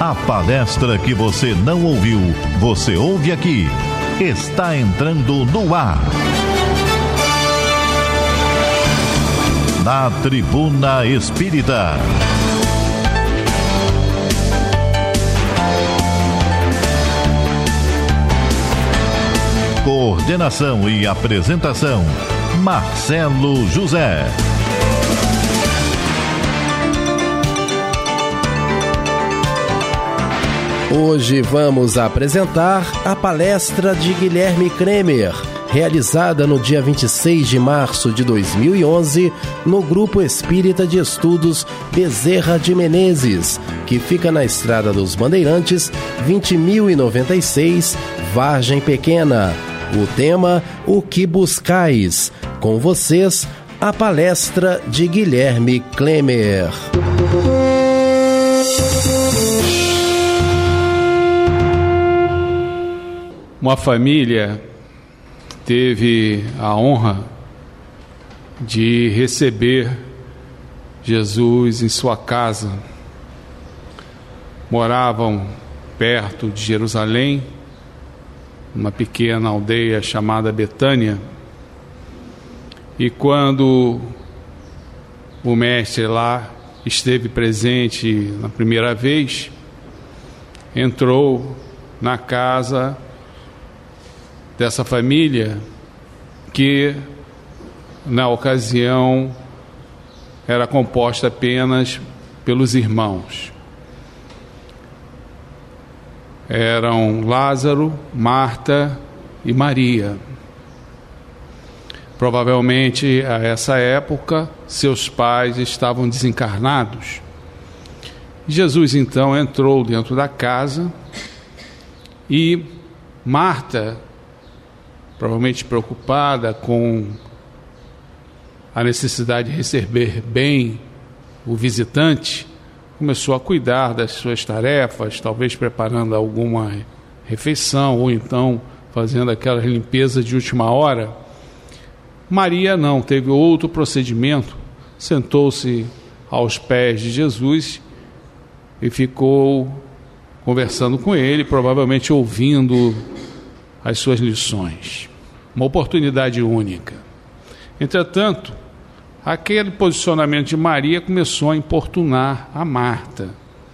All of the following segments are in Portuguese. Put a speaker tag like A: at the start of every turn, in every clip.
A: A palestra que você não ouviu, você ouve aqui. Está entrando no ar. Na Tribuna Espírita. Coordenação e apresentação, Marcelo José.
B: Hoje vamos apresentar a palestra de Guilherme Kremer, realizada no dia 26 de março de 2011, no Grupo Espírita de Estudos Bezerra de Menezes, que fica na Estrada dos Bandeirantes, 20.096, Vargem Pequena. O tema, O que buscais? Com vocês, a palestra de Guilherme Kremer.
C: Uma família teve a honra de receber Jesus em sua casa. Moravam perto de Jerusalém, uma pequena aldeia chamada Betânia. E quando o mestre lá esteve presente na primeira vez, entrou na casa dessa família, que na ocasião era composta apenas pelos irmãos. Eram Lázaro, Marta e Maria. Provavelmente a essa época seus pais estavam desencarnados. Jesus então entrou dentro da casa e Marta, provavelmente preocupada com a necessidade de receber bem o visitante, começou a cuidar das suas tarefas, talvez preparando alguma refeição ou então fazendo aquela limpeza de última hora. Maria não, teve outro procedimento, sentou-se aos pés de Jesus e ficou conversando com ele, provavelmente ouvindo as suas lições. Uma oportunidade única. Entretanto, aquele posicionamento de Maria começou a importunar a Marta.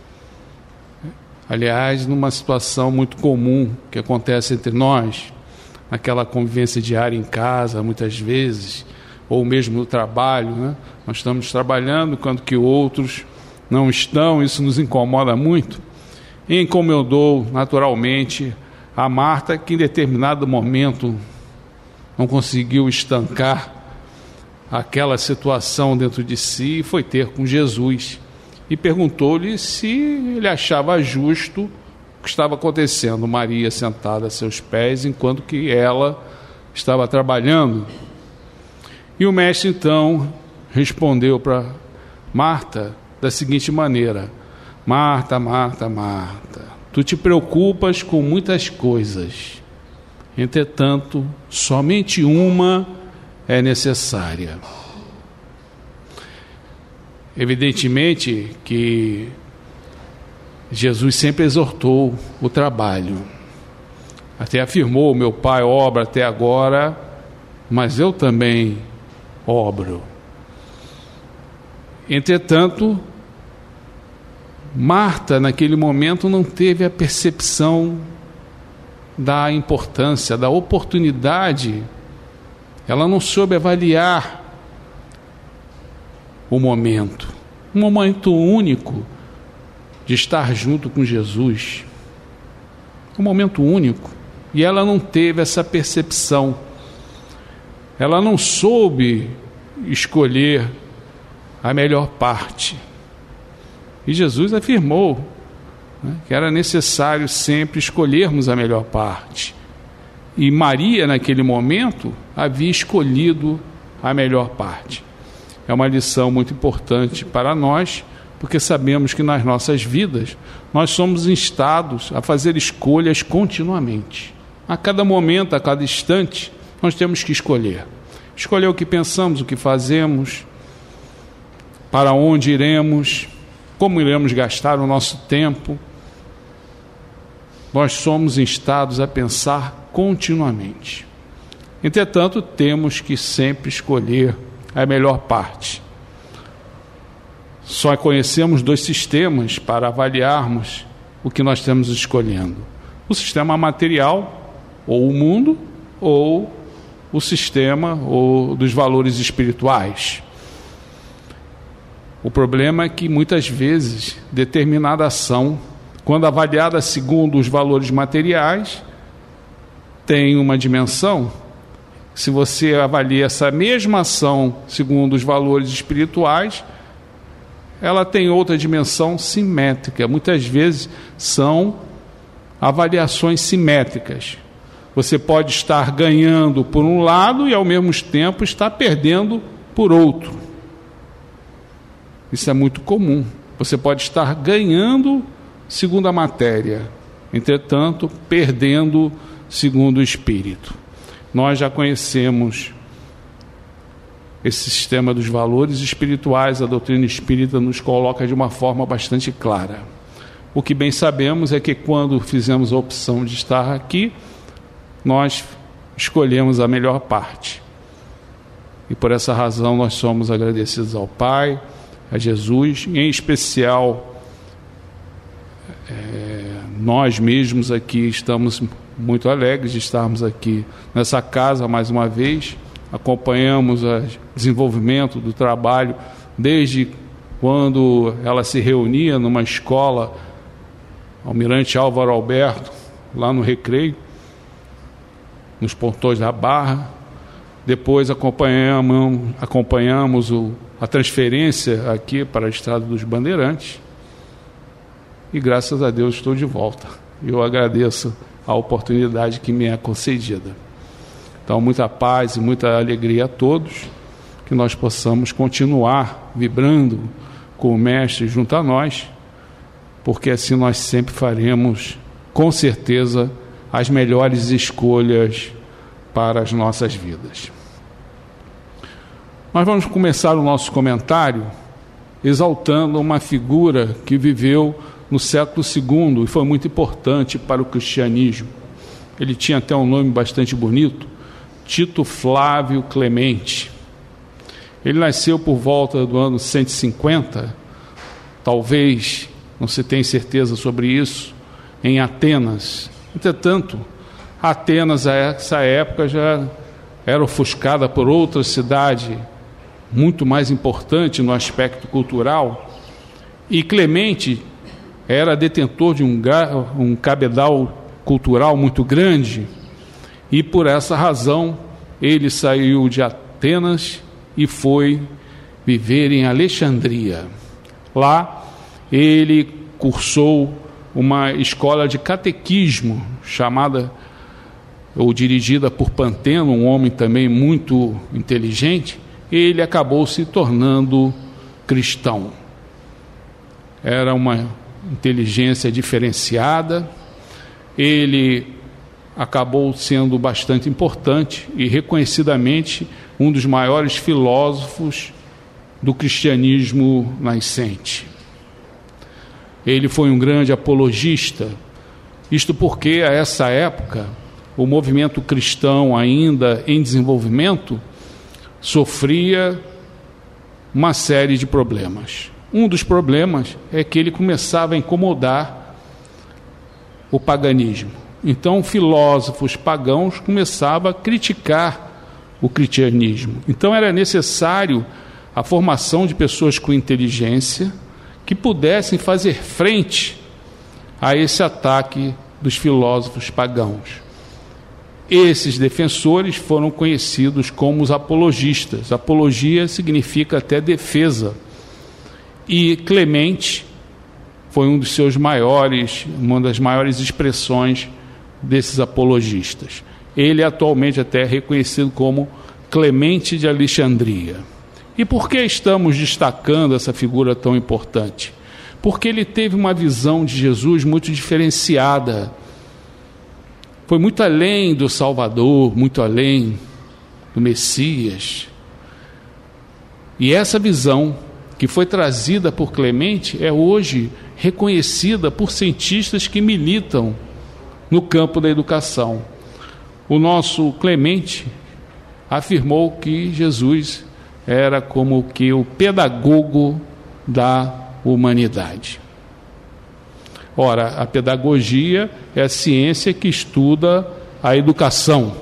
C: Aliás, numa situação muito comum que acontece entre nós, naquela convivência diária em casa, muitas vezes, ou mesmo no trabalho, né? Nós estamos trabalhando quando que outros não estão, isso nos incomoda muito. E incomodou naturalmente a Marta, que em determinado momento não conseguiu estancar aquela situação dentro de si e foi ter com Jesus e perguntou-lhe se ele achava justo o que estava acontecendo. Maria sentada a seus pés enquanto que ela estava trabalhando. E o mestre então respondeu para Marta da seguinte maneira: Marta, Marta, Marta, tu te preocupas com muitas coisas, entretanto, somente uma é necessária. Evidentemente que Jesus sempre exortou o trabalho. Até afirmou: meu pai obra até agora, mas eu também obro. Entretanto, Marta, naquele momento, não teve a percepção da importância, da oportunidade. Ela não soube avaliar o momento. Um momento único de estar junto com Jesus. Um momento único. E ela não teve essa percepção. Ela não soube escolher a melhor parte. E Jesus afirmou, né, que era necessário sempre escolhermos a melhor parte. E Maria, naquele momento, havia escolhido a melhor parte. É uma lição muito importante para nós, porque sabemos que nas nossas vidas nós somos instados a fazer escolhas continuamente. A cada momento, a cada instante, nós temos que escolher. Escolher o que pensamos, o que fazemos, para onde iremos, como iremos gastar o nosso tempo, nós somos instados a pensar continuamente. Entretanto, temos que sempre escolher a melhor parte. Só conhecemos 2 sistemas para avaliarmos o que nós estamos escolhendo: o sistema material, ou o mundo, ou o sistema dos valores espirituais. O problema é que muitas vezes determinada ação, quando avaliada segundo os valores materiais, tem uma dimensão. Se você avalia essa mesma ação segundo os valores espirituais, ela tem outra dimensão simétrica. Muitas vezes são avaliações simétricas. Você pode estar ganhando por um lado e ao mesmo tempo estar perdendo por outro. Isso é muito comum. Você pode estar ganhando segundo a matéria, entretanto, perdendo segundo o espírito. Nós já conhecemos esse sistema dos valores espirituais. A doutrina espírita nos coloca de uma forma bastante clara. O que bem sabemos é que quando fizemos a opção de estar aqui, nós escolhemos a melhor parte. E por essa razão nós somos agradecidos ao Pai, a Jesus, em especial nós mesmos aqui estamos muito alegres de estarmos aqui nessa casa mais uma vez. Acompanhamos o desenvolvimento do trabalho desde quando ela se reunia numa escola, Almirante Álvaro Alberto, lá no Recreio, nos Pontões da Barra. Depois acompanhamos a transferência aqui para a Estrada dos Bandeirantes. E graças a Deus estou de volta. Eu agradeço a oportunidade que me é concedida. Então, muita paz e muita alegria a todos, que nós possamos continuar vibrando com o Mestre junto a nós, porque assim nós sempre faremos, com certeza, as melhores escolhas para as nossas vidas. Nós vamos começar o nosso comentário exaltando uma figura que viveu no século II e foi muito importante para o cristianismo. Ele tinha até um nome bastante bonito, Tito Flávio Clemente. Ele nasceu por volta do ano 150, talvez, não se tem certeza sobre isso, em Atenas. Entretanto, Atenas, a essa época, já era ofuscada por outra cidade muito mais importante no aspecto cultural, e Clemente era detentor de um cabedal cultural muito grande, e por essa razão ele saiu de Atenas e foi viver em Alexandria. Lá ele cursou uma escola de catequismo chamada ou dirigida por Panteno, um homem também muito inteligente. Ele acabou se tornando cristão. Era uma inteligência diferenciada. Ele acabou sendo bastante importante e reconhecidamente um dos maiores filósofos do cristianismo nascente. Ele foi um grande apologista, isto porque a essa época o movimento cristão ainda em desenvolvimento sofria uma série de problemas. Um dos problemas é que ele começava a incomodar o paganismo. Então, filósofos pagãos começavam a criticar o cristianismo. Então, era necessário a formação de pessoas com inteligência que pudessem fazer frente a esse ataque dos filósofos pagãos. Esses defensores foram conhecidos como os apologistas. Apologia significa até defesa. E Clemente foi um dos seus maiores, uma das maiores expressões desses apologistas. Ele atualmente até é reconhecido como Clemente de Alexandria. E por que estamos destacando essa figura tão importante? Porque ele teve uma visão de Jesus muito diferenciada. Foi muito além do Salvador, muito além do Messias. E essa visão que foi trazida por Clemente é hoje reconhecida por cientistas que militam no campo da educação. O nosso Clemente afirmou que Jesus era como que o pedagogo da humanidade. Ora, a pedagogia é a ciência que estuda a educação.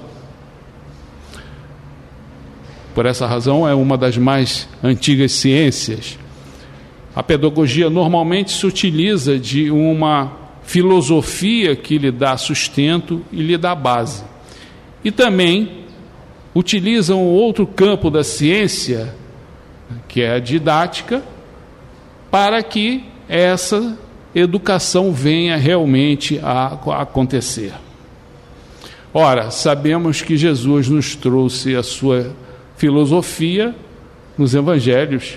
C: Por essa razão, é uma das mais antigas ciências. A pedagogia normalmente se utiliza de uma filosofia que lhe dá sustento e lhe dá base. E também utilizam outro campo da ciência, que é a didática, para que essa educação venha realmente a acontecer. Ora, sabemos que Jesus nos trouxe a sua filosofia nos evangelhos.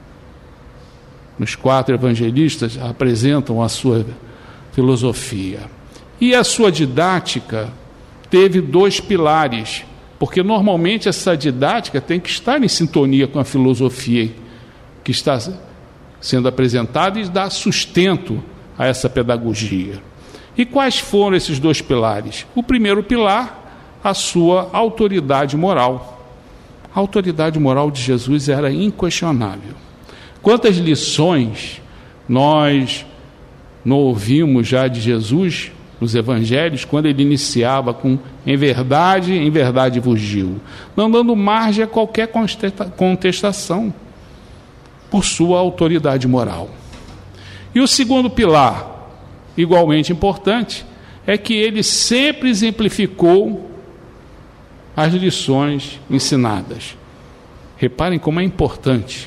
C: Os 4 evangelistas apresentam a sua filosofia. E a sua didática teve 2 pilares, porque normalmente essa didática tem que estar em sintonia com a filosofia que está sendo apresentada e dar sustento a essa pedagogia. E quais foram esses 2 pilares? O primeiro pilar, a sua autoridade moral. A autoridade moral de Jesus era inquestionável. Quantas lições nós não ouvimos já de Jesus nos evangelhos, quando ele iniciava com em verdade vos digo, não dando margem a qualquer contestação por sua autoridade moral. E o segundo pilar, igualmente importante, é que ele sempre exemplificou as lições ensinadas. Reparem como é importante,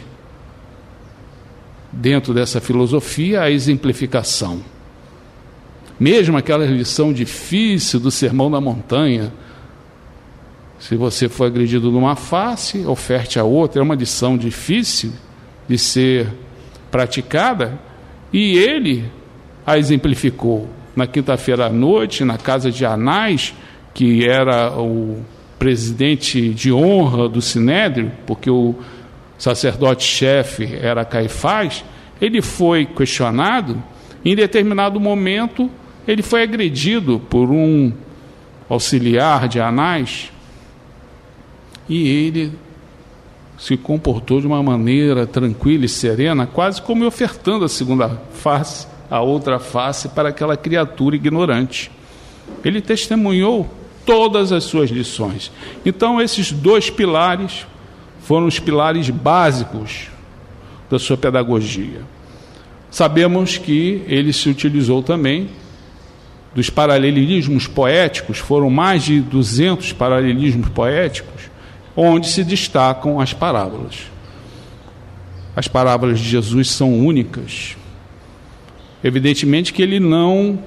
C: dentro dessa filosofia, a exemplificação. Mesmo aquela lição difícil do Sermão da Montanha, se você for agredido numa face, oferte a outra, é uma lição difícil de ser praticada, e ele a exemplificou. Na quinta-feira à noite, na casa de Anás, que era o presidente de honra do Sinédrio, porque o sacerdote-chefe era Caifás, ele foi questionado. Em determinado momento, ele foi agredido por um auxiliar de Anás, e ele se comportou de uma maneira tranquila e serena, quase como ofertando a segunda face, a outra face, para aquela criatura ignorante. Ele testemunhou todas as suas lições. Então, esses 2 pilares foram os pilares básicos da sua pedagogia. Sabemos que ele se utilizou também dos paralelismos poéticos, foram mais de 200 paralelismos poéticos, onde se destacam as parábolas. As parábolas de Jesus são únicas. Evidentemente que ele não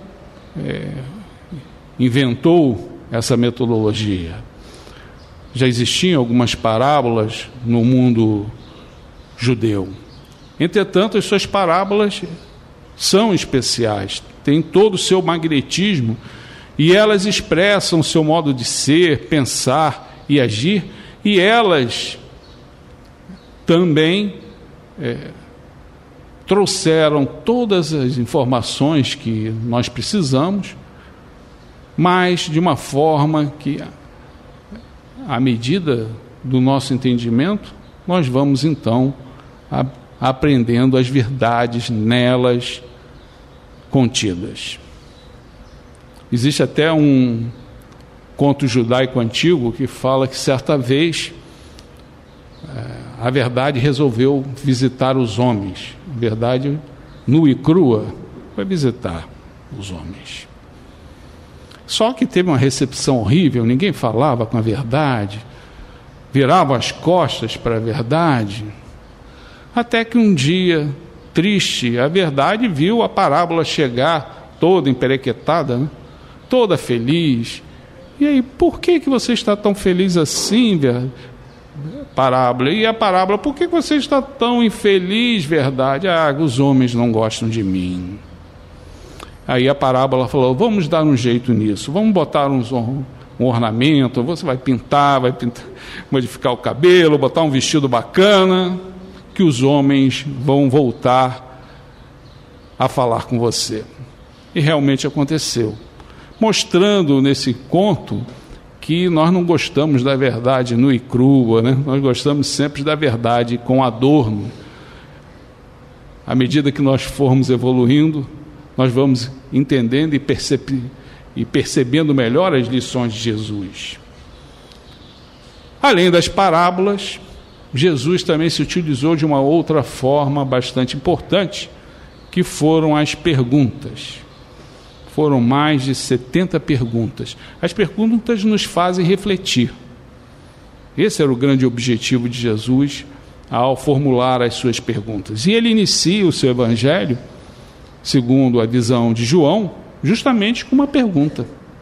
C: inventou essa metodologia. Já existiam algumas parábolas no mundo judeu. Entretanto, as suas parábolas são especiais, têm todo o seu magnetismo, e elas expressam o seu modo de ser, pensar e agir, e elas também trouxeram todas as informações que nós precisamos, mas de uma forma que, à medida do nosso entendimento, nós vamos então aprendendo as verdades nelas contidas. Existe até um conto judaico antigo que fala que certa vez a verdade resolveu visitar os homens. A verdade, nua e crua, foi visitar os homens. Só que teve uma recepção horrível, ninguém falava com a verdade, virava as costas para a verdade, até que um dia, triste, a verdade viu a parábola chegar toda emperequetada, né? Toda feliz. E aí, por que você está tão feliz assim, parábola? E a parábola, por que você está tão infeliz, verdade? Os homens não gostam de mim. Aí a parábola falou, vamos dar um jeito nisso, vamos botar um ornamento, você vai pintar, modificar o cabelo, botar um vestido bacana, que os homens vão voltar a falar com você. E realmente aconteceu. mostrando nesse conto que nós não gostamos da verdade nua e crua, né? Nós gostamos sempre da verdade com adorno. À medida que nós formos evoluindo, nós vamos entendendo e percebendo melhor as lições de Jesus. Além das parábolas, Jesus também se utilizou de uma outra forma bastante importante, que foram as perguntas. Foram mais de 70 perguntas. As perguntas nos fazem refletir. Esse era o grande objetivo de Jesus ao formular as suas perguntas. E ele inicia o seu evangelho, segundo a visão de João, justamente com uma pergunta.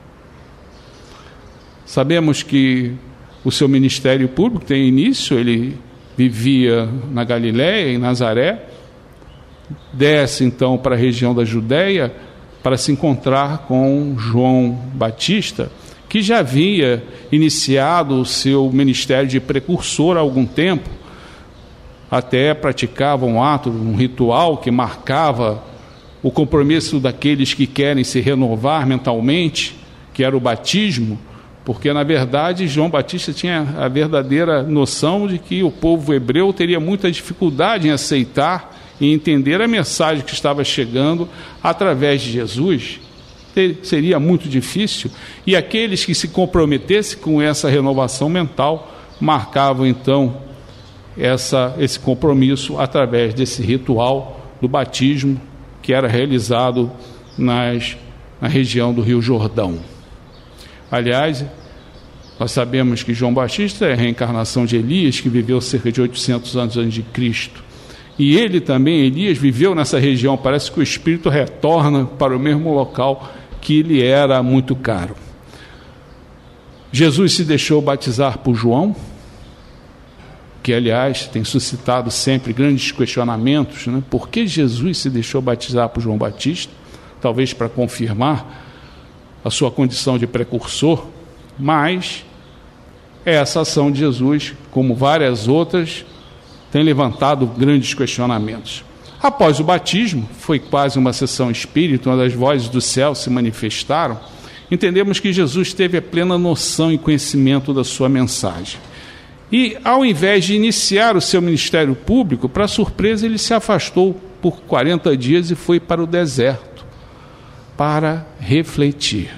C: Sabemos que o seu ministério público tem início, ele vivia na Galiléia, em Nazaré, desce então para a região da Judéia para se encontrar com João Batista, que já havia iniciado o seu ministério de precursor há algum tempo, até praticava um ato, um ritual que marcava o compromisso daqueles que querem se renovar mentalmente, que era o batismo, porque na verdade João Batista tinha a verdadeira noção de que o povo hebreu teria muita dificuldade em aceitar e entender a mensagem que estava chegando através de Jesus. Seria muito difícil, e aqueles que se comprometessem com essa renovação mental marcavam então esse compromisso através desse ritual do batismo que era realizado na região do Rio Jordão. Aliás, nós sabemos que João Batista é a reencarnação de Elias, que viveu cerca de 800 anos antes de Cristo. E ele também, Elias, viveu nessa região. Parece que o espírito retorna para o mesmo local que lhe era muito caro. Jesus se deixou batizar por João, que aliás tem suscitado sempre grandes questionamentos, né? Por que Jesus se deixou batizar por João Batista? Talvez para confirmar a sua condição de precursor, mas essa ação de Jesus, como várias outras, tem levantado grandes questionamentos. Após o batismo, foi quase uma sessão espírita, onde as vozes do céu se manifestaram. Entendemos que Jesus teve a plena noção e conhecimento da sua mensagem. E, ao invés de iniciar o seu ministério público, para surpresa, ele se afastou por 40 dias e foi para o deserto, para refletir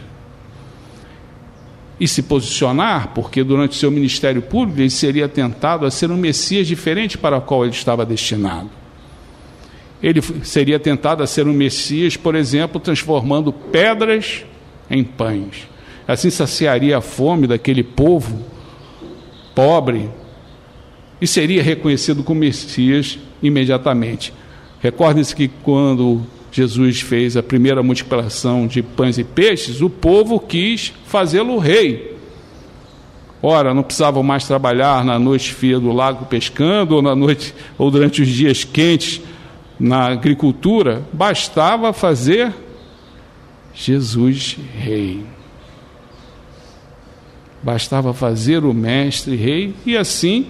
C: e se posicionar, porque durante o seu ministério público ele seria tentado a ser um Messias diferente para o qual ele estava destinado. Ele seria tentado a ser um Messias, por exemplo, transformando pedras em pães. Assim saciaria a fome daquele povo pobre e seria reconhecido como Messias imediatamente. Recordem-se que quando Jesus fez a primeira multiplicação de pães e peixes, o povo quis fazê-lo rei. Ora, não precisavam mais trabalhar na noite fria do lago pescando, ou na noite, ou durante os dias quentes na agricultura, bastava fazer Jesus rei. Bastava fazer o mestre rei, e assim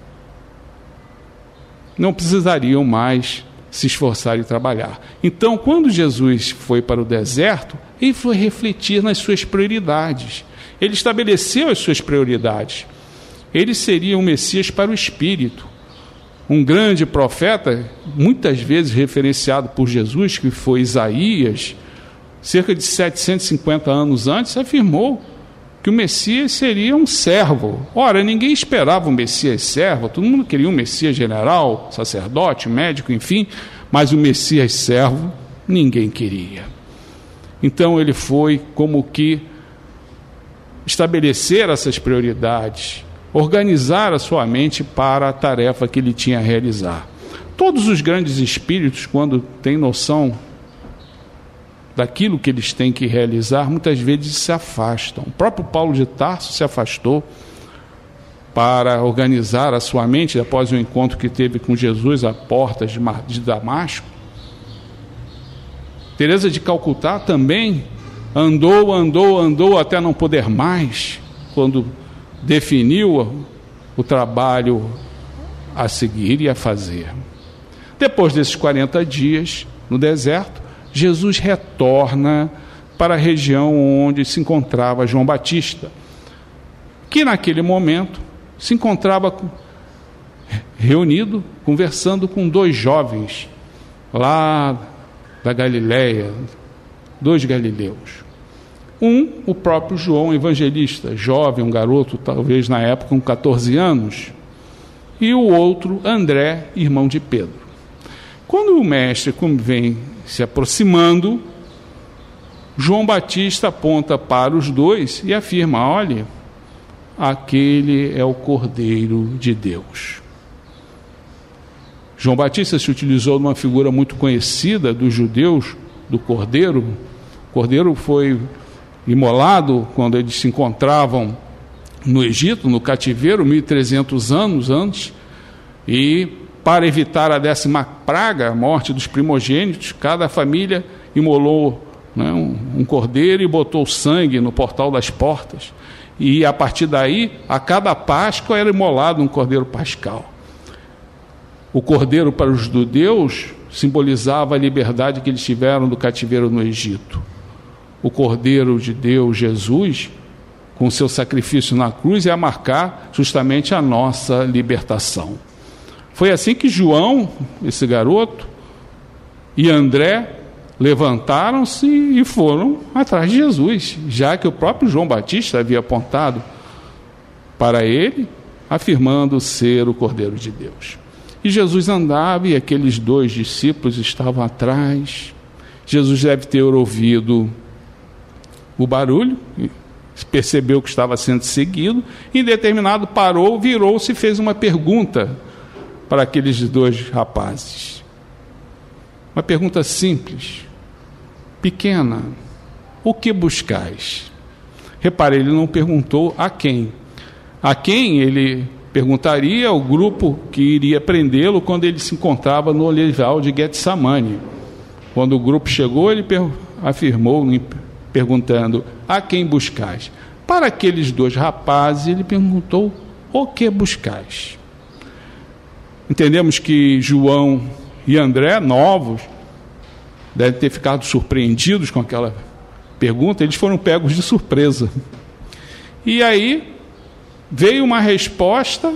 C: não precisariam mais se esforçar e trabalhar. Então, quando Jesus foi para o deserto, ele foi refletir nas suas prioridades. Ele estabeleceu as suas prioridades. Ele seria um Messias para o Espírito. Um grande profeta, muitas vezes referenciado por Jesus, que foi Isaías, cerca de 750 anos antes, afirmou que o Messias seria um servo. Ora, ninguém esperava um Messias servo, todo mundo queria um Messias general, sacerdote, médico, enfim, mas o Messias servo ninguém queria. Então ele foi como que estabelecer essas prioridades, organizar a sua mente para a tarefa que ele tinha a realizar. Todos os grandes espíritos, quando têm noção daquilo que eles têm que realizar, muitas vezes se afastam. O próprio Paulo de Tarso se afastou para organizar a sua mente após o encontro que teve com Jesus à porta de Damasco. Teresa de Calcutá também andou até não poder mais, quando definiu o trabalho a seguir e a fazer. Depois desses 40 dias no deserto, Jesus retorna para a região onde se encontrava João Batista, que naquele momento se encontrava reunido, conversando com 2 jovens lá da Galileia, 2 galileus. O próprio João Evangelista, jovem, um garoto, talvez na época com 14 anos, e o outro, André, irmão de Pedro. Quando o mestre vem se aproximando, João Batista aponta para os 2 e afirma: olhe, aquele é o Cordeiro de Deus. João Batista se utilizou de uma figura muito conhecida dos judeus, do Cordeiro. O Cordeiro foi imolado quando eles se encontravam no Egito, no cativeiro, 1.300 anos antes, e para evitar a 10ª praga, a morte dos primogênitos, cada família imolou, né, um cordeiro e botou sangue no portal das portas, e a partir daí, a cada Páscoa era imolado um cordeiro pascal. O cordeiro para os judeus simbolizava a liberdade que eles tiveram do cativeiro no Egito. O Cordeiro de Deus, Jesus, com seu sacrifício na cruz, é a marcar justamente a nossa libertação. Foi assim que João, esse garoto, e André levantaram-se e foram atrás de Jesus, já que o próprio João Batista havia apontado para ele, afirmando ser o Cordeiro de Deus. E Jesus andava e aqueles 2 discípulos estavam atrás. Jesus deve ter ouvido o barulho, percebeu que estava sendo seguido, em determinado parou, virou-se e fez uma pergunta para aqueles 2 rapazes. Uma pergunta simples, pequena: o que buscais? Repare, ele não perguntou a quem. A quem ele perguntaria ao grupo que iria prendê-lo quando ele se encontrava no olival de Getsemane. Quando o grupo chegou, ele afirmou, perguntando: a quem buscais? Para aqueles 2 rapazes, ele perguntou: o que buscais? Entendemos que João e André, novos, devem ter ficado surpreendidos com aquela pergunta. Eles foram pegos de surpresa. E aí veio uma resposta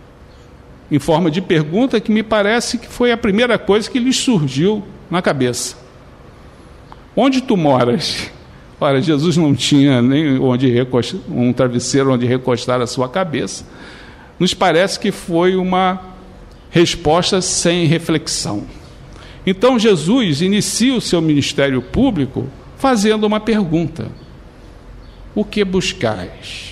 C: em forma de pergunta que me parece que foi a primeira coisa que lhes surgiu na cabeça: onde tu moras? Ora, Jesus não tinha nem um travesseiro onde recostar a sua cabeça. Nos parece que foi uma resposta sem reflexão. Então Jesus inicia o seu ministério público fazendo uma pergunta: o que buscais?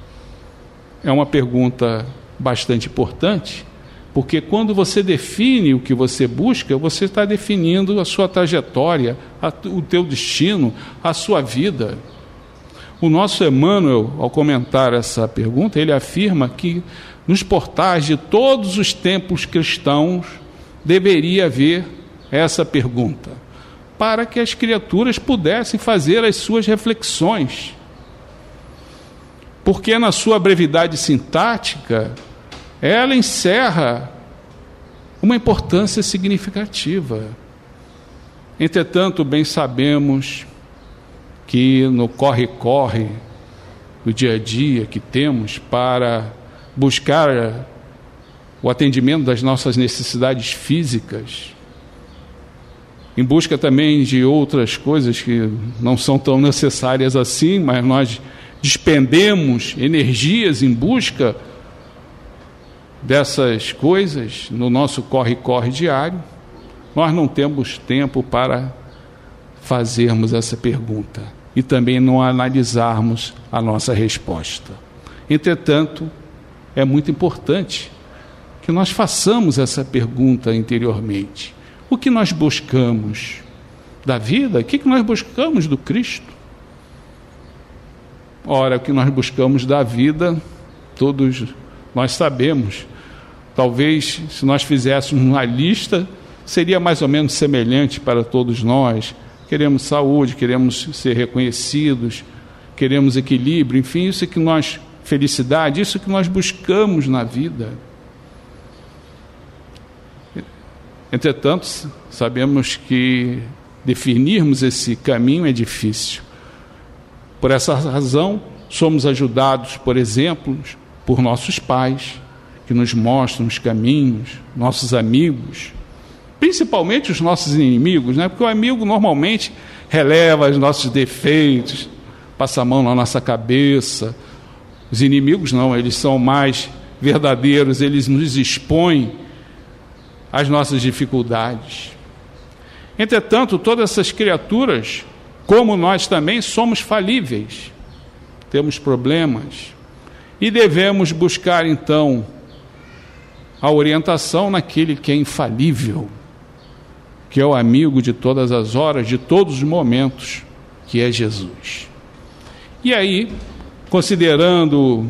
C: É uma pergunta bastante importante, porque quando você define o que você busca, você está definindo a sua trajetória, o teu destino, a sua vida. O nosso Emmanuel, ao comentar essa pergunta, ele afirma que nos portais de todos os templos cristãos deveria haver essa pergunta, para que as criaturas pudessem fazer as suas reflexões. Porque na sua brevidade sintática, ela encerra uma importância significativa. Entretanto, bem sabemos que no corre-corre do dia a dia que temos para buscar o atendimento das nossas necessidades físicas, em busca também de outras coisas que não são tão necessárias assim, mas nós despendemos energias em busca dessas coisas no nosso corre-corre diário, nós não temos tempo para fazermos essa pergunta e também não analisarmos a nossa resposta. Entretanto, é muito importante que nós façamos essa pergunta interiormente. O que nós buscamos da vida? O que nós buscamos do Cristo? Ora, o que nós buscamos da vida, todos nós sabemos. Talvez, se nós fizéssemos uma lista, seria mais ou menos semelhante para todos nós. Queremos saúde, queremos ser reconhecidos, queremos equilíbrio, enfim, isso que nós, felicidade, isso que nós buscamos na vida. Entretanto, sabemos que definirmos esse caminho é difícil. Por essa razão, somos ajudados, por exemplo, por nossos pais, que nos mostram os caminhos, nossos amigos, principalmente os nossos inimigos, né? Porque o amigo normalmente releva os nossos defeitos, passa a mão na nossa cabeça. Os inimigos não, eles são mais verdadeiros, eles nos expõem às nossas dificuldades. Entretanto, todas essas criaturas, como nós também, somos falíveis, temos problemas, e devemos buscar então a orientação naquele que é infalível, que é o amigo de todas as horas, de todos os momentos, que é Jesus. E aí, considerando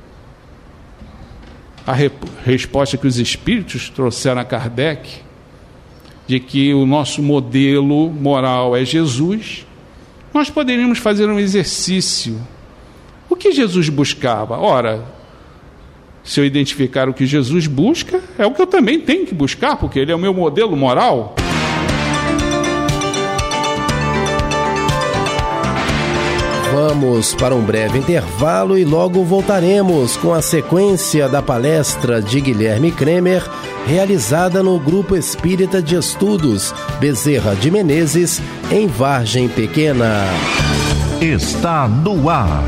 C: a resposta que os Espíritos trouxeram a Kardec, de que o nosso modelo moral é Jesus, nós poderíamos fazer um exercício. O que Jesus buscava? Ora, se eu identificar o que Jesus busca, é o que eu também tenho que buscar, porque ele é o meu modelo moral.
B: Vamos para um breve intervalo e logo voltaremos com a sequência da palestra de Guilherme Kremer, realizada no Grupo Espírita de Estudos Bezerra de Menezes, em Vargem Pequena.
A: Está no ar.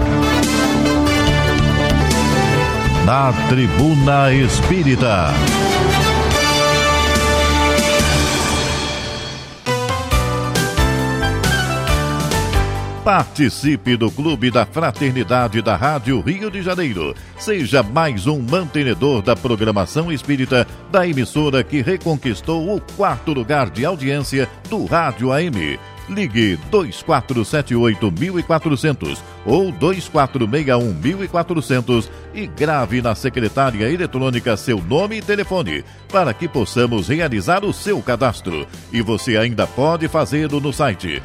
A: Na Tribuna Espírita. Participe do Clube da Fraternidade da Rádio Rio de Janeiro. Seja mais um mantenedor da programação espírita da emissora que reconquistou o 4º lugar de audiência do Rádio AM. Ligue 2478-1400 ou 2461-1400 e grave na secretária eletrônica seu nome e telefone para que possamos realizar o seu cadastro. E você ainda pode fazê-lo no site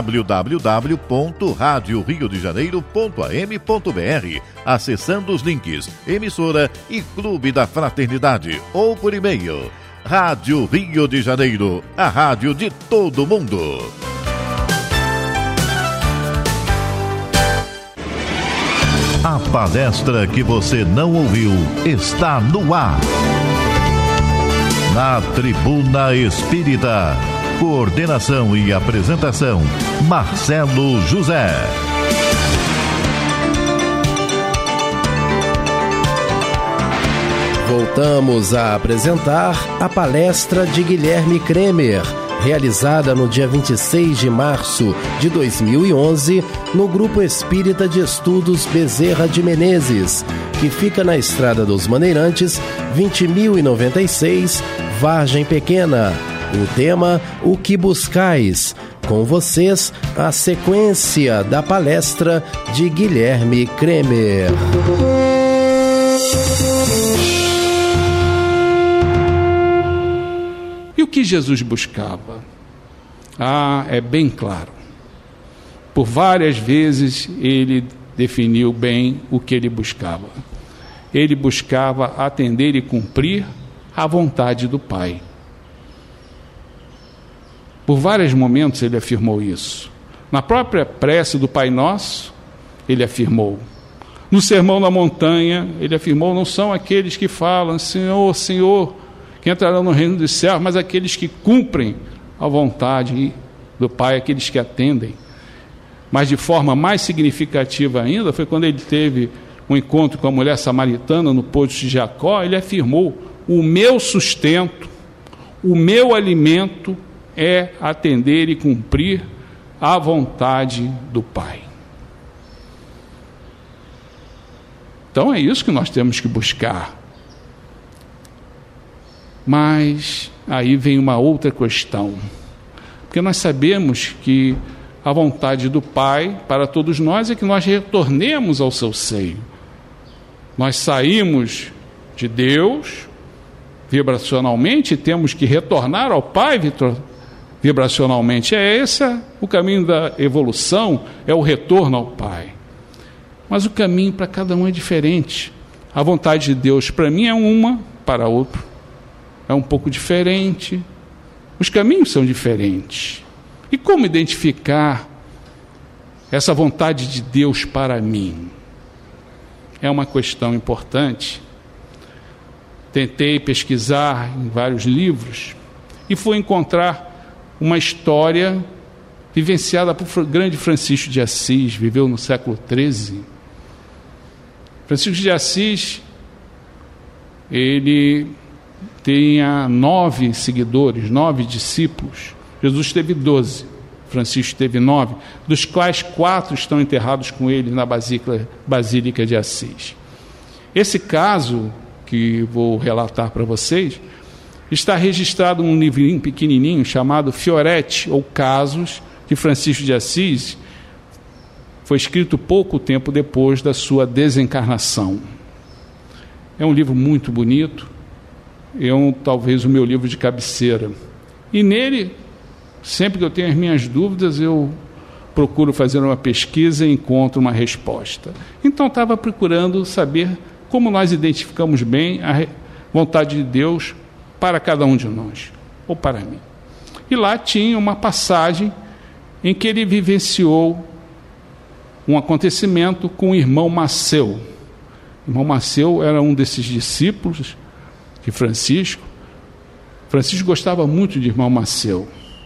A: www.radioriodejaneiro.am.br, acessando os links Emissora e Clube da Fraternidade, ou por e-mail. Rádio Rio de Janeiro, a rádio de todo mundo. A palestra que você não ouviu está no ar. Na Tribuna Espírita. Coordenação e apresentação, Marcelo José.
B: Voltamos a apresentar a palestra de Guilherme Kremer, realizada no dia 26 de março de 2011, no Grupo Espírita de Estudos Bezerra de Menezes, que fica na Estrada dos Maneirantes, 20.096, Vargem Pequena. O tema, O que buscais? Com vocês, a sequência da palestra de Guilherme Kremer.
C: E o que Jesus buscava? É bem claro. Por várias vezes ele definiu bem o que ele buscava. Ele buscava atender e cumprir a vontade do Pai. Por vários momentos ele afirmou isso. Na própria prece do Pai Nosso, ele afirmou. No Sermão da Montanha, ele afirmou, não são aqueles que falam, Senhor, Senhor, que entrarão no reino dos céus, mas aqueles que cumprem a vontade do Pai, aqueles que atendem. Mas de forma mais significativa ainda, foi quando ele teve um encontro com a mulher samaritana no poço de Jacó, ele afirmou, o meu sustento, o meu alimento é atender e cumprir a vontade do Pai. Então é isso que nós temos que buscar. Mas aí vem uma outra questão, porque nós sabemos que a vontade do Pai para todos nós é que nós retornemos ao seu seio. Nós saímos de Deus vibracionalmente e temos que retornar ao Pai vibracionalmente. É esse o caminho da evolução, é o retorno ao Pai. Mas o caminho para cada um é diferente. A vontade de Deus para mim é uma, para outro é um pouco diferente. Os caminhos são diferentes. E como identificar essa vontade de Deus para mim? É uma questão importante. Tentei pesquisar em vários livros e fui encontrar uma história vivenciada por grande Francisco de Assis, viveu no século XIII. Francisco de Assis, ele tinha 9 seguidores, 9 discípulos. Jesus teve 12, Francisco teve 9, dos quais 4 estão enterrados com ele na Basílica de Assis. Esse caso que vou relatar para vocês está registrado num livrinho pequenininho chamado Fioretti, ou Casos de Francisco de Assis. Foi escrito pouco tempo depois da sua desencarnação. É um livro muito bonito, talvez o meu livro de cabeceira. E nele, sempre que eu tenho as minhas dúvidas, eu procuro fazer uma pesquisa e encontro uma resposta. Então estava procurando saber como nós identificamos bem a vontade de Deus para cada um de nós, ou para mim. E lá tinha uma passagem em que ele vivenciou um acontecimento com o irmão Maceu. O irmão Maceu era um desses discípulos de Francisco. Francisco gostava muito de irmão Maceu,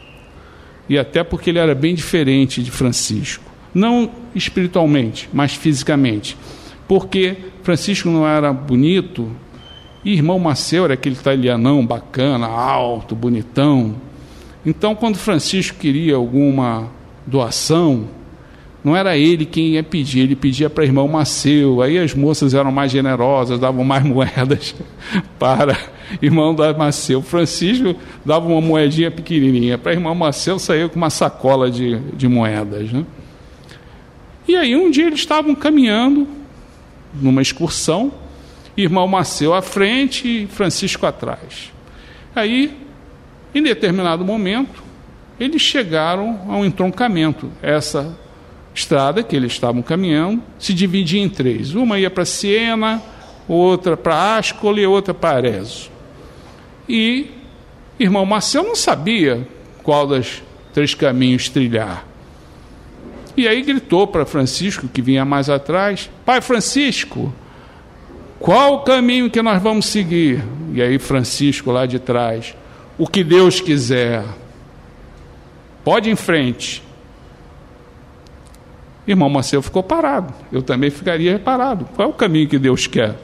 C: e até porque ele era bem diferente de Francisco, não espiritualmente, mas fisicamente, porque Francisco não era bonito e irmão Maceu era aquele italianão bacana, alto, bonitão. Então, quando Francisco queria alguma doação, não era ele quem ia pedir, ele pedia para irmão Maceu. Aí as moças eram mais generosas, davam mais moedas para irmão da Maceu. Francisco dava uma moedinha pequenininha, para irmão Maceu saía com uma sacola de moedas, né? E aí um dia eles estavam caminhando numa excursão, irmão Maceu à frente e Francisco atrás. Aí, em determinado momento, eles chegaram a um entroncamento. Essa estrada que eles estavam caminhando se dividia em 3. Uma ia para Siena, outra para Ascoli e outra para Arezzo. E irmão Maceu não sabia qual dos 3 caminhos trilhar. E aí gritou para Francisco, que vinha mais atrás: Pai Francisco, qual o caminho que nós vamos seguir? E aí Francisco lá de trás: o que Deus quiser, pode ir em frente. Irmão Maceu ficou parado, eu também ficaria parado. Qual é o caminho que Deus quer?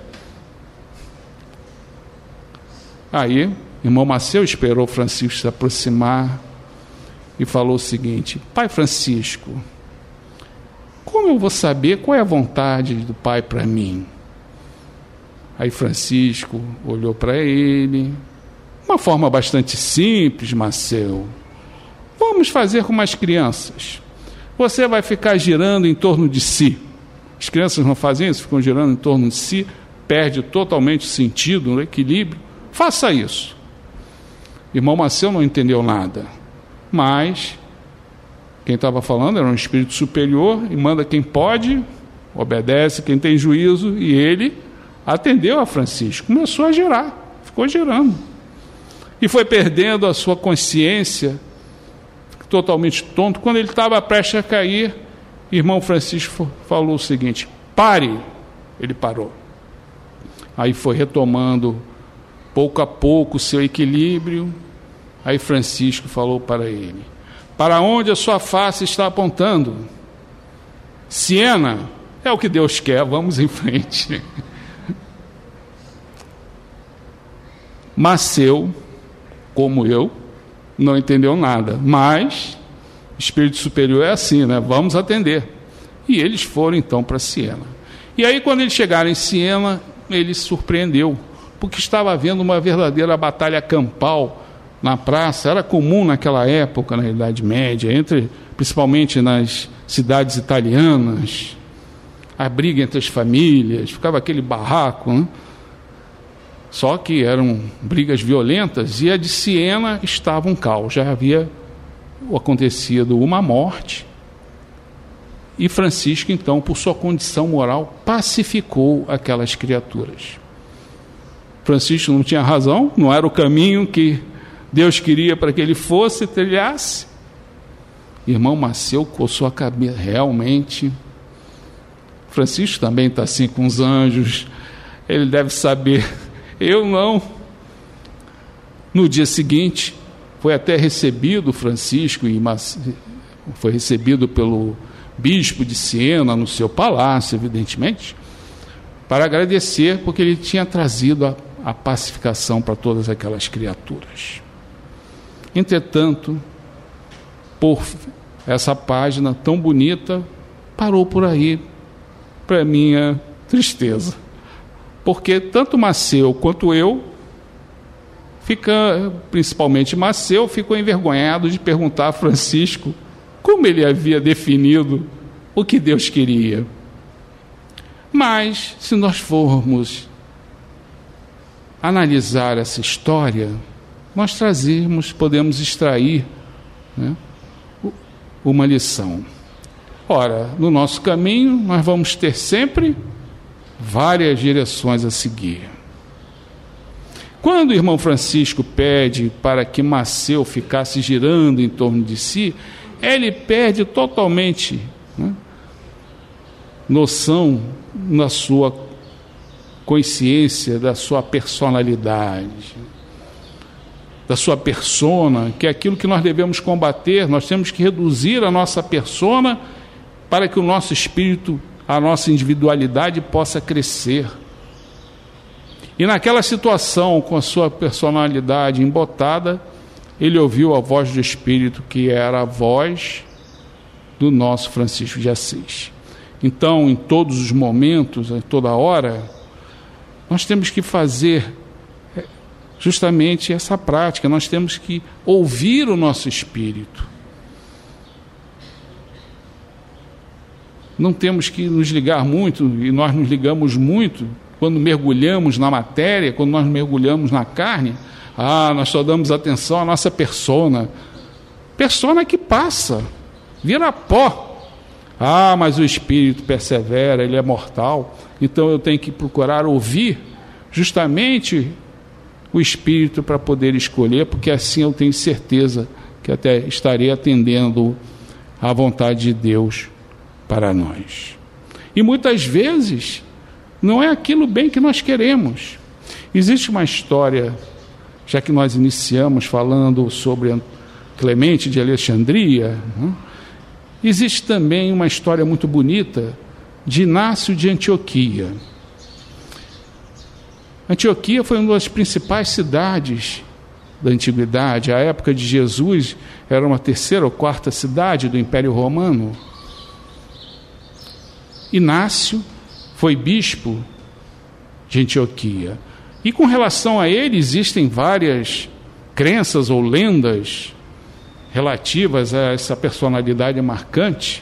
C: Aí irmão Maceu esperou Francisco se aproximar e falou o seguinte: Pai Francisco, como eu vou saber qual é a vontade do Pai para mim? Aí Francisco olhou para ele: uma forma bastante simples, Maceu. Vamos fazer como as crianças. Você vai ficar girando em torno de si. As crianças não fazem isso, ficam girando em torno de si, perde totalmente o sentido, o equilíbrio. Faça isso. Irmão Maceu não entendeu nada, mas quem estava falando era um espírito superior e manda quem pode, obedece quem tem juízo, e ele atendeu a Francisco, começou a girar, ficou girando e foi perdendo a sua consciência, totalmente tonto. Quando ele estava prestes a cair, irmão Francisco falou o seguinte: pare. Ele parou. Aí foi retomando pouco a pouco o seu equilíbrio. Aí Francisco falou para ele: para onde a sua face está apontando? Siena, é o que Deus quer, vamos em frente. Maceu, como eu, não entendeu nada, mas espírito superior é assim, né? Vamos atender. E eles foram então para Siena. E aí, quando eles chegaram em Siena, ele se surpreendeu, porque estava havendo uma verdadeira batalha campal na praça. Era comum naquela época, na Idade Média, principalmente nas cidades italianas, a briga entre as famílias, ficava aquele barraco, né? Só que eram brigas violentas, e a de Siena estava um caos. Já havia acontecido uma morte, e Francisco, então, por sua condição moral, pacificou aquelas criaturas. Francisco não tinha razão, não era o caminho que Deus queria para que ele fosse, trilhasse, Irmão Maceu coçou a cabeça. Realmente, Francisco também está assim com os anjos, ele deve saber. Eu não. No dia seguinte, foi até recebido Francisco, foi recebido pelo bispo de Siena no seu palácio, evidentemente, para agradecer, porque ele tinha trazido a pacificação para todas aquelas criaturas. Entretanto, por essa página tão bonita, parou por aí, para minha tristeza, porque tanto Maceu quanto eu, principalmente Maceu, ficou envergonhado de perguntar a Francisco como ele havia definido o que Deus queria. Mas, se nós formos analisar essa história, nós podemos extrair, né, uma lição. Ora, no nosso caminho, nós vamos ter sempre várias direções a seguir. Quando o irmão Francisco pede para que Maceu ficasse girando em torno de si, ele perde totalmente, né, noção na sua consciência, da sua personalidade, da sua persona, que é aquilo que nós devemos combater. Nós temos que reduzir a nossa persona para que o nosso espírito, a nossa individualidade possa crescer. E naquela situação, com a sua personalidade embotada, ele ouviu a voz do Espírito, que era a voz do nosso Francisco de Assis. Então, em todos os momentos, em toda hora, nós temos que fazer justamente essa prática. Nós temos que ouvir o nosso Espírito. Não temos que nos ligar muito, e nós nos ligamos muito quando mergulhamos na matéria, quando nós mergulhamos na carne. Nós só damos atenção à nossa persona. Persona que passa, vira pó. Mas o Espírito persevera, ele é mortal. Então eu tenho que procurar ouvir justamente o Espírito para poder escolher, porque assim eu tenho certeza que até estarei atendendo à vontade de Deus para nós. E muitas vezes não é aquilo bem que nós queremos. Existe uma história, já que nós iniciamos falando sobre Clemente de Alexandria, né? Existe também uma história muito bonita de Inácio de Antioquia. Antioquia foi uma das principais cidades da antiguidade. À época de Jesus, era uma terceira ou quarta cidade do Império Romano. Inácio foi bispo de Antioquia. E com relação a ele, existem várias crenças ou lendas relativas a essa personalidade marcante.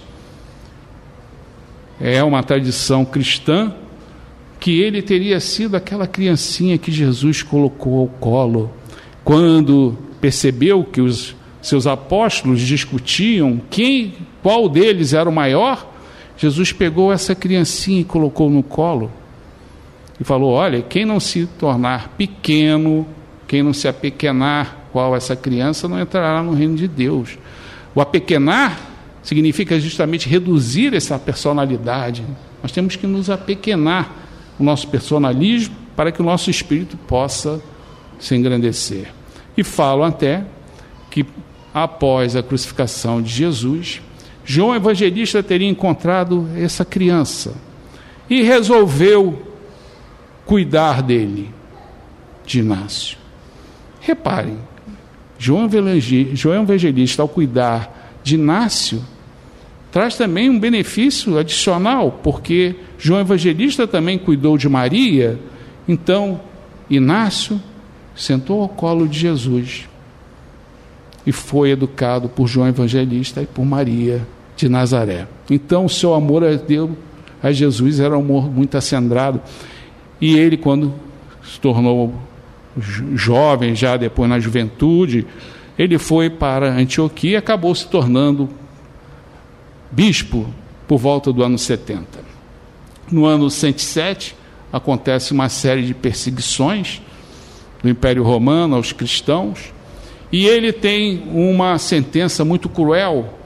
C: É uma tradição cristã que ele teria sido aquela criancinha que Jesus colocou ao colo. Quando percebeu que os seus apóstolos discutiam qual deles era o maior, Jesus pegou essa criancinha e colocou no colo e falou: olha, quem não se tornar pequeno, quem não se apequenar qual essa criança, não entrará no reino de Deus. O apequenar significa justamente reduzir essa personalidade. Nós temos que nos apequenar o nosso personalismo para que o nosso espírito possa se engrandecer. E falo até que após a crucificação de Jesus, João Evangelista teria encontrado essa criança e resolveu cuidar dele, de Inácio. Reparem, João Evangelista, ao cuidar de Inácio, traz também um benefício adicional, porque João Evangelista também cuidou de Maria. Então, Inácio sentou ao colo de Jesus e foi educado por João Evangelista e por Maria de Nazaré. Então, o seu amor a Jesus era um amor muito acendrado. E ele, quando se tornou jovem, já depois na juventude, ele foi para Antioquia e acabou se tornando bispo por volta do ano 70. No ano 107, acontece uma série de perseguições do Império Romano aos cristãos, e ele tem uma sentença muito cruel.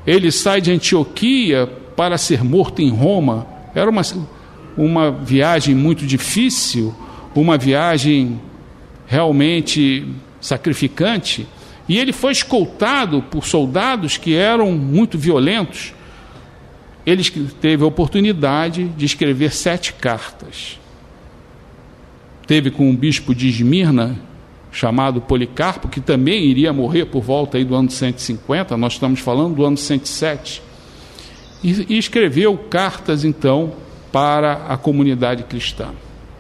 C: ele sai de Antioquia para ser morto em Roma. Era uma viagem muito difícil, uma viagem realmente sacrificante, e ele foi escoltado por soldados que eram muito violentos. Ele teve a oportunidade de escrever 7 cartas. Teve com um bispo de Esmirna, chamado Policarpo, que também iria morrer por volta aí do ano 150, nós estamos falando do ano 107, e escreveu cartas, então, para a comunidade cristã.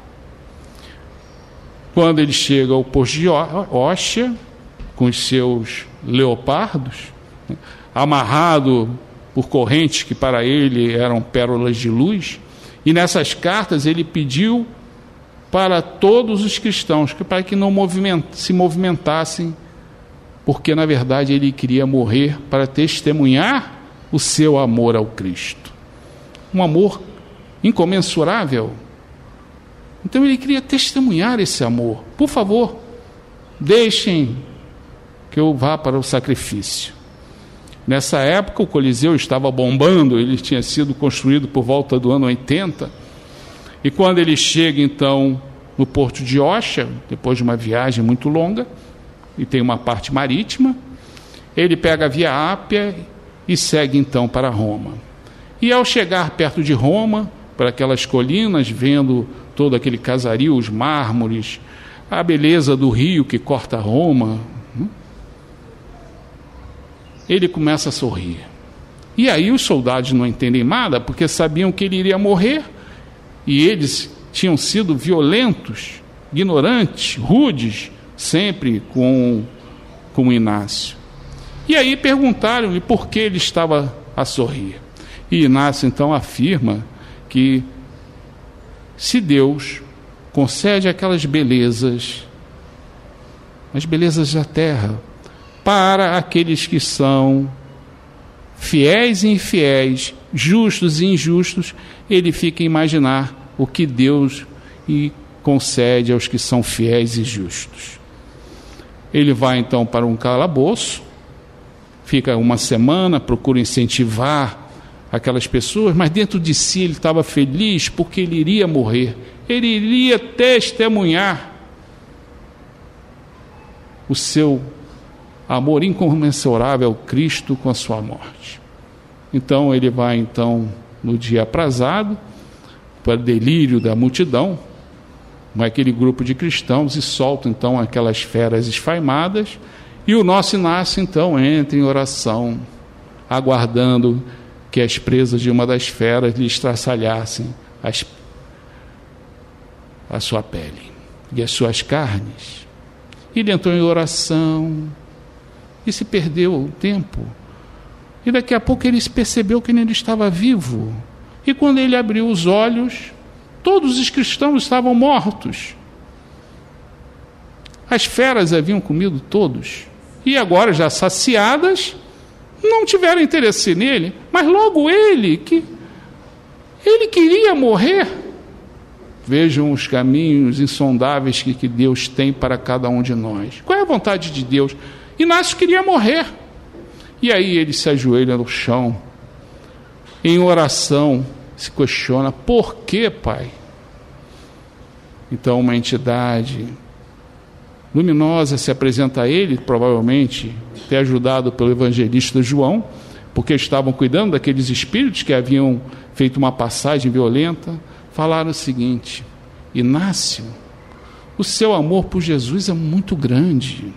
C: Quando ele chega ao posto de Óstia, com os seus leopardos, amarrado por correntes que para ele eram pérolas de luz, e nessas cartas ele pediu para todos os cristãos, para que não se movimentassem, porque na verdade ele queria morrer para testemunhar o seu amor ao Cristo, um amor incomensurável. Então ele queria testemunhar esse amor. Por favor, deixem que eu vá para o sacrifício. Nessa época o Coliseu estava bombando, ele tinha sido construído por volta do ano 80, e quando ele chega então no porto de Óstia, depois de uma viagem muito longa, e tem uma parte marítima, ele pega a Via Ápia e segue então para Roma. E ao chegar perto de Roma, para aquelas colinas, vendo todo aquele casario, os mármores, a beleza do rio que corta Roma, ele começa a sorrir. E aí os soldados não entendem nada, porque sabiam que ele iria morrer, e eles tinham sido violentos, ignorantes, rudes, sempre com Inácio. E aí perguntaram-lhe por que ele estava a sorrir. E Inácio então afirma que se Deus concede aquelas belezas, as belezas da terra, para aqueles que são fiéis e infiéis, justos e injustos, ele fica a imaginar o que Deus concede aos que são fiéis e justos. Ele vai então para um calabouço, fica uma semana, procura incentivar aquelas pessoas, mas dentro de si ele estava feliz porque ele iria morrer, ele iria testemunhar o seu amor incomensurável ao Cristo com a sua morte. Então ele vai então no dia aprazado, para o delírio da multidão, com aquele grupo de cristãos, e solta então aquelas feras esfaimadas, e o nosso Inácio então entra em oração, aguardando que as presas de uma das feras lhe estraçalhassem a sua pele e as suas carnes. Ele entrou em oração e se perdeu o tempo, e daqui a pouco ele percebeu que ele ainda estava vivo. E quando ele abriu os olhos, todos os cristãos estavam mortos. As feras haviam comido todos. E agora, já saciadas, não tiveram interesse nele. Mas logo ele queria morrer. Vejam os caminhos insondáveis que Deus tem para cada um de nós. Qual é a vontade de Deus? Inácio queria morrer. E aí ele se ajoelha no chão, em oração, se questiona: por que, Pai? Então uma entidade luminosa se apresenta a ele, provavelmente até ajudado pelo evangelista João, porque estavam cuidando daqueles espíritos que haviam feito uma passagem violenta. Falaram o seguinte: Inácio, o seu amor por Jesus é muito grande,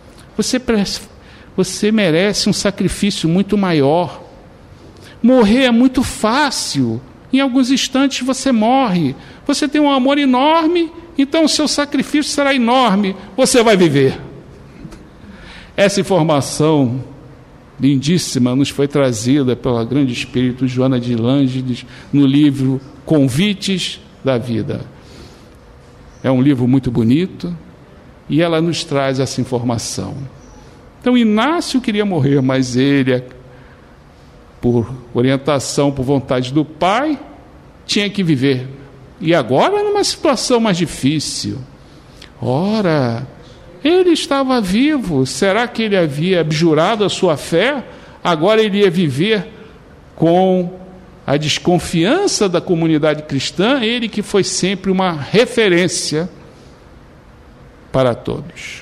C: você merece um sacrifício muito maior. Morrer é muito fácil, em alguns instantes você morre. Você tem um amor enorme, então o seu sacrifício será enorme, você vai viver. Essa informação lindíssima nos foi trazida pela grande espírito Joana de Lângeles no livro Convites da Vida. É um livro muito bonito e ela nos traz essa informação. Então Inácio queria morrer, mas ele, por orientação, por vontade do Pai, tinha que viver. E agora numa situação mais difícil. Ora, ele estava vivo. Será que ele havia abjurado a sua fé agora ele ia viver com a desconfiança da comunidade cristã, ele que foi sempre uma referência para todos.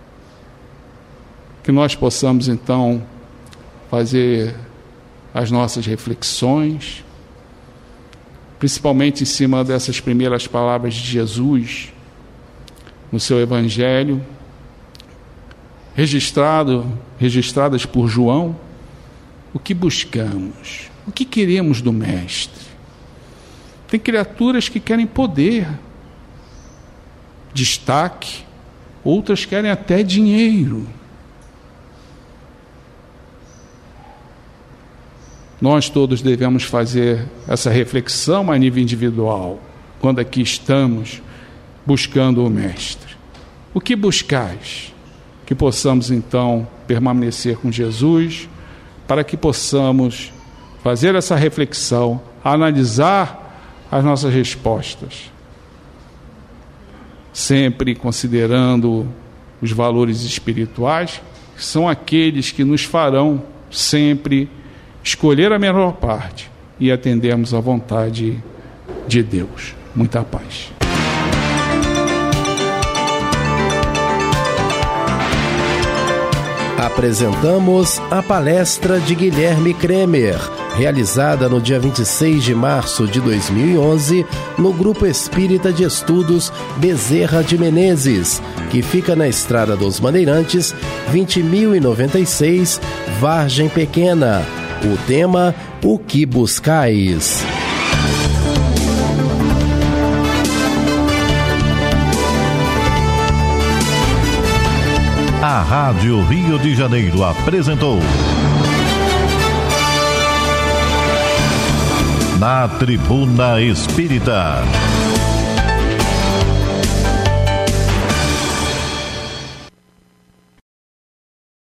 C: Que nós possamos, então, fazer as nossas reflexões, principalmente em cima dessas primeiras palavras de Jesus no seu Evangelho, registradas por João. O que buscamos? O que queremos do Mestre? Tem criaturas que querem poder, destaque, outras querem até dinheiro. Nós todos devemos fazer essa reflexão a nível individual, quando aqui estamos buscando o Mestre. O que buscais? Que possamos então permanecer com Jesus, para que possamos fazer essa reflexão, analisar as nossas respostas, sempre considerando os valores espirituais, que são aqueles que nos farão sempre escolher a melhor parte e atendermos à vontade de Deus. Muita paz.
B: Apresentamos a palestra de Guilherme Kremer, realizada no dia 26 de março de 2011, no Grupo Espírita de Estudos Bezerra de Menezes, que fica na Estrada dos Bandeirantes, 20.096, Vargem Pequena. O tema: O que buscais?
A: A Rádio Rio de Janeiro apresentou Na Tribuna Espírita